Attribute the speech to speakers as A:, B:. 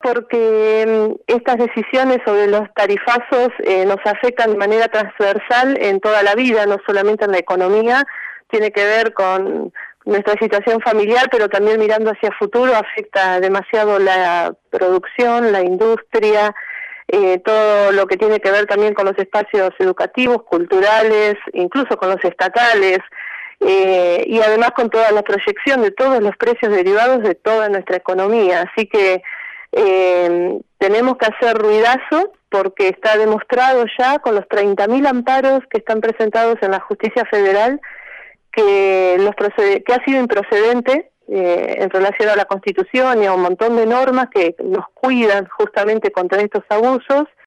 A: porque estas decisiones sobre los tarifazos nos afectan de manera transversal en toda la vida, no solamente en la economía. Tiene que ver con nuestra situación familiar, pero también mirando hacia futuro afecta demasiado la producción, la industria, todo lo que tiene que ver también con los espacios educativos, culturales, incluso con los estatales, y además con toda la proyección de todos los precios derivados de toda nuestra economía. Así que tenemos que hacer ruidazo, porque está demostrado ya con los 30.000 amparos que están presentados en la Justicia Federal que ha sido improcedente en relación a la Constitución y a un montón de normas que nos cuidan justamente contra estos abusos.